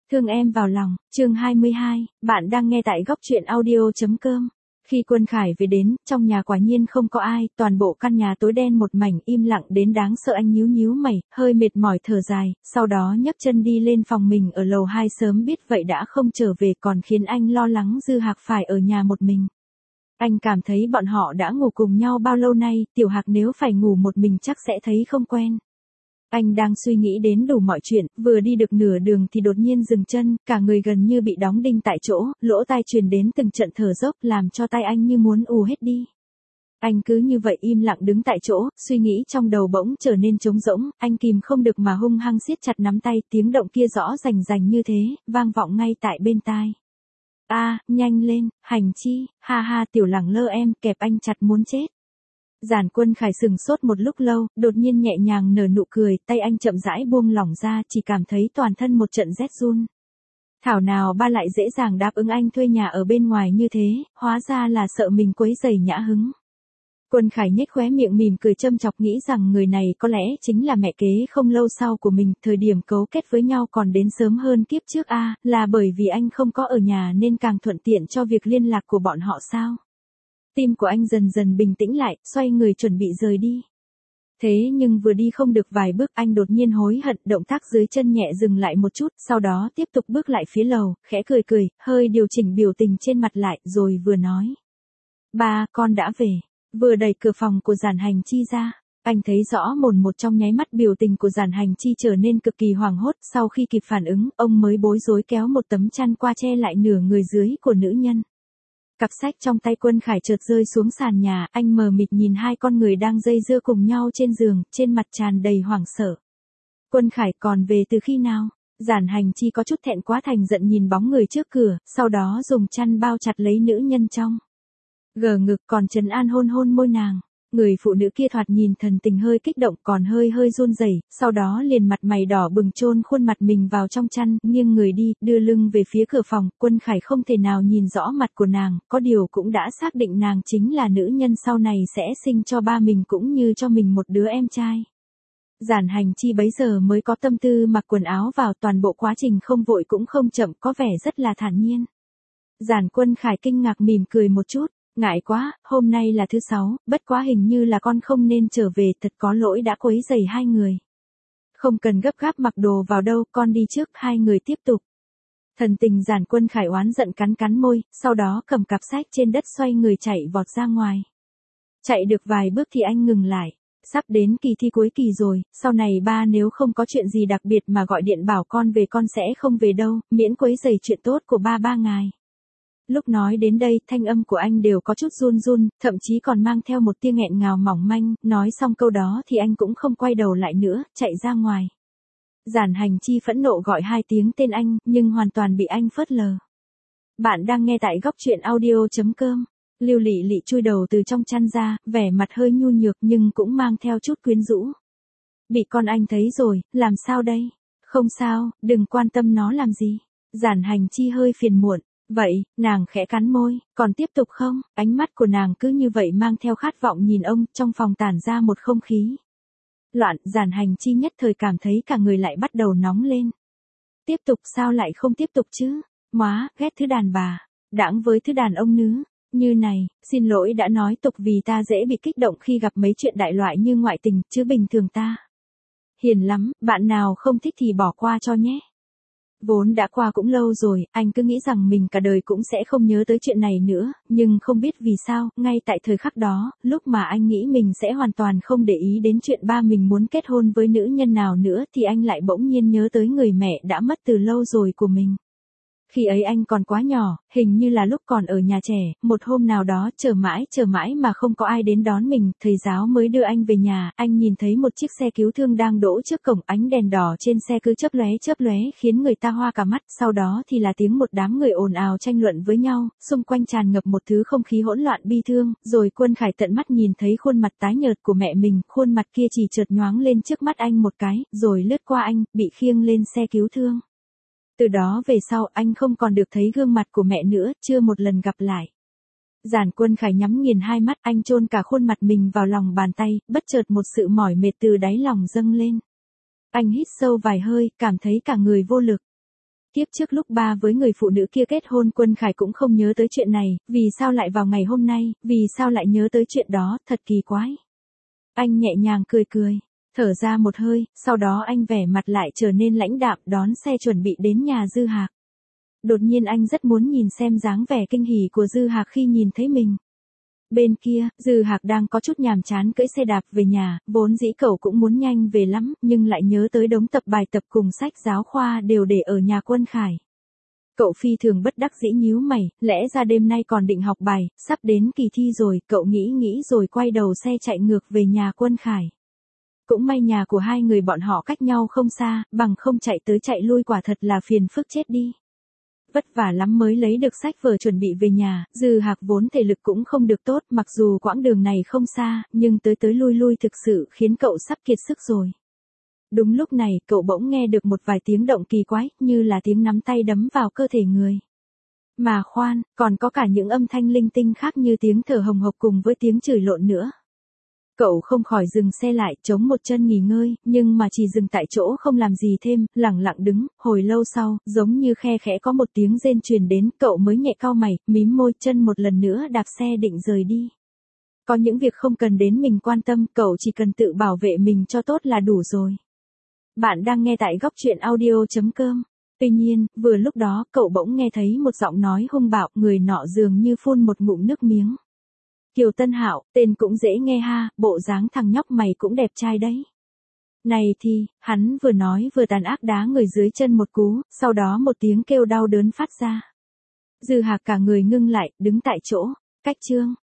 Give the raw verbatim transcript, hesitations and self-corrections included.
Thương em vào lòng, chương hai mươi hai, bạn đang nghe tại góc truyện audio.com. Khi Quân Khải về đến, trong nhà quả nhiên không có ai, toàn bộ căn nhà tối đen một mảnh im lặng đến đáng sợ. Anh nhíu nhíu mày, hơi mệt mỏi thở dài, sau đó nhấc chân đi lên phòng mình ở lầu hai, sớm biết vậy đã không trở về còn khiến anh lo lắng Dư Hạc phải ở nhà một mình. Anh cảm thấy bọn họ đã ngủ cùng nhau bao lâu nay, Tiểu Hạc nếu phải ngủ một mình chắc sẽ thấy không quen. Anh đang suy nghĩ đến đủ mọi chuyện, vừa đi được nửa đường thì đột nhiên dừng chân, cả người gần như bị đóng đinh tại chỗ, lỗ tai truyền đến từng trận thở dốc làm cho tai anh như muốn ù hết đi. Anh cứ như vậy im lặng đứng tại chỗ, suy nghĩ trong đầu bỗng trở nên trống rỗng, anh kìm không được mà hung hăng siết chặt nắm tay, tiếng động kia rõ rành rành như thế, vang vọng ngay tại bên tai. A, à, nhanh lên, Hành Chi, ha ha tiểu lẳng lơ em, kẹp anh chặt muốn chết. Giản Quân Khải sừng sốt một lúc lâu, đột nhiên nhẹ nhàng nở nụ cười, tay anh chậm rãi buông lỏng ra, chỉ cảm thấy toàn thân một trận rét run. Thảo nào ba lại dễ dàng đáp ứng anh thuê nhà ở bên ngoài như thế, hóa ra là sợ mình quấy rầy nhã hứng. Quân Khải nhếch khóe miệng mỉm cười châm chọc, nghĩ rằng người này có lẽ chính là mẹ kế không lâu sau của mình, thời điểm cấu kết với nhau còn đến sớm hơn kiếp trước a, à, là bởi vì anh không có ở nhà nên càng thuận tiện cho việc liên lạc của bọn họ sao? Tim của anh dần dần bình tĩnh lại, xoay người chuẩn bị rời đi. Thế nhưng vừa đi không được vài bước anh đột nhiên hối hận, động tác dưới chân nhẹ dừng lại một chút, sau đó tiếp tục bước lại phía lầu, khẽ cười cười, hơi điều chỉnh biểu tình trên mặt lại, rồi vừa nói. Ba, con đã về. Vừa đẩy cửa phòng của Giản Hành Chi ra, anh thấy rõ mồn một trong nháy mắt biểu tình của Giản Hành Chi trở nên cực kỳ hoảng hốt, sau khi kịp phản ứng, ông mới bối rối kéo một tấm chăn qua che lại nửa người dưới của nữ nhân. Cặp sách trong tay Quân Khải chợt rơi xuống sàn nhà, anh mờ mịt nhìn hai con người đang dây dưa cùng nhau trên giường, trên mặt tràn đầy hoảng sợ. Quân Khải còn về từ khi nào? Giản Hành Chi có chút thẹn quá thành giận nhìn bóng người trước cửa, sau đó dùng chăn bao chặt lấy nữ nhân trong gờ ngực, còn trấn an hôn hôn môi nàng. Người phụ nữ kia thoạt nhìn thần tình hơi kích động, còn hơi hơi run rẩy, sau đó liền mặt mày đỏ bừng chôn khuôn mặt mình vào trong chăn, nghiêng người đi, đưa lưng về phía cửa phòng. Quân Khải không thể nào nhìn rõ mặt của nàng, có điều cũng đã xác định nàng chính là nữ nhân sau này sẽ sinh cho ba mình cũng như cho mình một đứa em trai. Giản Hành Chi bấy giờ mới có tâm tư mặc quần áo vào, toàn bộ quá trình không vội cũng không chậm, có vẻ rất là thản nhiên. Giản Quân Khải kinh ngạc mỉm cười một chút. Ngại quá, hôm nay là thứ sáu, bất quá hình như là con không nên trở về, thật có lỗi đã quấy rầy hai người. Không cần gấp gáp mặc đồ vào đâu, con đi trước, hai người tiếp tục. Thần tình Giản Quân Khải oán giận cắn cắn môi, sau đó cầm cặp sách trên đất xoay người chạy vọt ra ngoài. Chạy được vài bước thì anh ngừng lại. Sắp đến kỳ thi cuối kỳ rồi, sau này ba nếu không có chuyện gì đặc biệt mà gọi điện bảo con về con sẽ không về đâu, miễn quấy rầy chuyện tốt của ba ba ngài. Lúc nói đến đây, thanh âm của anh đều có chút run run, thậm chí còn mang theo một tia nghẹn ngào mỏng manh, nói xong câu đó thì anh cũng không quay đầu lại nữa, chạy ra ngoài. Giản Hành Chi phẫn nộ gọi hai tiếng tên anh, nhưng hoàn toàn bị anh phớt lờ. Bạn đang nghe tại góc truyện audio.com. Lưu Lị Lị chui đầu từ trong chăn ra, vẻ mặt hơi nhu nhược nhưng cũng mang theo chút quyến rũ. Bị con anh thấy rồi, làm sao đây? Không sao, đừng quan tâm nó làm gì. Giản Hành Chi hơi phiền muộn. Vậy, nàng khẽ cắn môi, còn tiếp tục không? Ánh mắt của nàng cứ như vậy mang theo khát vọng nhìn ông, trong phòng tản ra một không khí loạn. Giản Hành Chi nhất thời cảm thấy cả người lại bắt đầu nóng lên. Tiếp tục sao lại không tiếp tục chứ? Móa, ghét thứ đàn bà, đãng với thứ đàn ông nữ như này, xin lỗi đã nói tục vì ta dễ bị kích động khi gặp mấy chuyện đại loại như ngoại tình, chứ bình thường ta hiền lắm, bạn nào không thích thì bỏ qua cho nhé. Vốn đã qua cũng lâu rồi, anh cứ nghĩ rằng mình cả đời cũng sẽ không nhớ tới chuyện này nữa, nhưng không biết vì sao, ngay tại thời khắc đó, lúc mà anh nghĩ mình sẽ hoàn toàn không để ý đến chuyện ba mình muốn kết hôn với nữ nhân nào nữa thì anh lại bỗng nhiên nhớ tới người mẹ đã mất từ lâu rồi của mình. Khi ấy anh còn quá nhỏ, hình như là lúc còn ở nhà trẻ, một hôm nào đó chờ mãi chờ mãi mà không có ai đến đón mình, thầy giáo mới đưa anh về nhà, anh nhìn thấy một chiếc xe cứu thương đang đỗ trước cổng, ánh đèn đỏ trên xe cứ chớp lóe chớp lóe khiến người ta hoa cả mắt, sau đó thì là tiếng một đám người ồn ào tranh luận với nhau, xung quanh tràn ngập một thứ không khí hỗn loạn bi thương, rồi Quân Khải tận mắt nhìn thấy khuôn mặt tái nhợt của mẹ mình, khuôn mặt kia chỉ chợt nhoáng lên trước mắt anh một cái, rồi lướt qua anh, bị khiêng lên xe cứu thương. Từ đó về sau anh không còn được thấy gương mặt của mẹ nữa, chưa một lần gặp lại. Giản Quân Khải nhắm nghiền hai mắt, anh chôn cả khuôn mặt mình vào lòng bàn tay, bất chợt một sự mỏi mệt từ đáy lòng dâng lên. Anh hít sâu vài hơi, cảm thấy cả người vô lực. Tiếp trước lúc ba với người phụ nữ kia kết hôn Quân Khải cũng không nhớ tới chuyện này, vì sao lại vào ngày hôm nay, vì sao lại nhớ tới chuyện đó, thật kỳ quái. Anh nhẹ nhàng cười cười, thở ra một hơi, sau đó anh vẻ mặt lại trở nên lãnh đạm đón xe chuẩn bị đến nhà Dư Hạc. Đột nhiên anh rất muốn nhìn xem dáng vẻ kinh hỉ của Dư Hạc khi nhìn thấy mình. Bên kia, Dư Hạc đang có chút nhàm chán cưỡi xe đạp về nhà, vốn dĩ cậu cũng muốn nhanh về lắm, nhưng lại nhớ tới đống tập bài tập cùng sách giáo khoa đều để ở nhà Quân Khải. Cậu phi thường bất đắc dĩ nhíu mày, lẽ ra đêm nay còn định học bài, sắp đến kỳ thi rồi, cậu nghĩ nghĩ rồi quay đầu xe chạy ngược về nhà Quân Khải. Cũng may nhà của hai người bọn họ cách nhau không xa, bằng không chạy tới chạy lui quả thật là phiền phức chết đi. Vất vả lắm mới lấy được sách vở chuẩn bị về nhà, Dư Hạc vốn thể lực cũng không được tốt, mặc dù quãng đường này không xa, nhưng tới tới lui lui thực sự khiến cậu sắp kiệt sức rồi. Đúng lúc này, cậu bỗng nghe được một vài tiếng động kỳ quái, như là tiếng nắm tay đấm vào cơ thể người. Mà khoan, còn có cả những âm thanh linh tinh khác như tiếng thở hồng hộc cùng với tiếng chửi lộn nữa. Cậu không khỏi dừng xe lại, chống một chân nghỉ ngơi, nhưng mà chỉ dừng tại chỗ không làm gì thêm, lặng lặng đứng, hồi lâu sau, giống như khe khẽ có một tiếng rên truyền đến, cậu mới nhẹ cau mày, mím môi, chân một lần nữa đạp xe định rời đi. Có những việc không cần đến mình quan tâm, cậu chỉ cần tự bảo vệ mình cho tốt là đủ rồi. Bạn đang nghe tại góc truyện audio chấm com. Tuy nhiên, vừa lúc đó, cậu bỗng nghe thấy một giọng nói hung bạo, người nọ dường như phun một ngụm nước miếng. Kiều Tân Hạo, tên cũng dễ nghe ha, bộ dáng thằng nhóc mày cũng đẹp trai đấy. Này thì, hắn vừa nói vừa tàn ác đá người dưới chân một cú, sau đó một tiếng kêu đau đớn phát ra. Dư Hạc cả người ngưng lại, đứng tại chỗ, cách chương.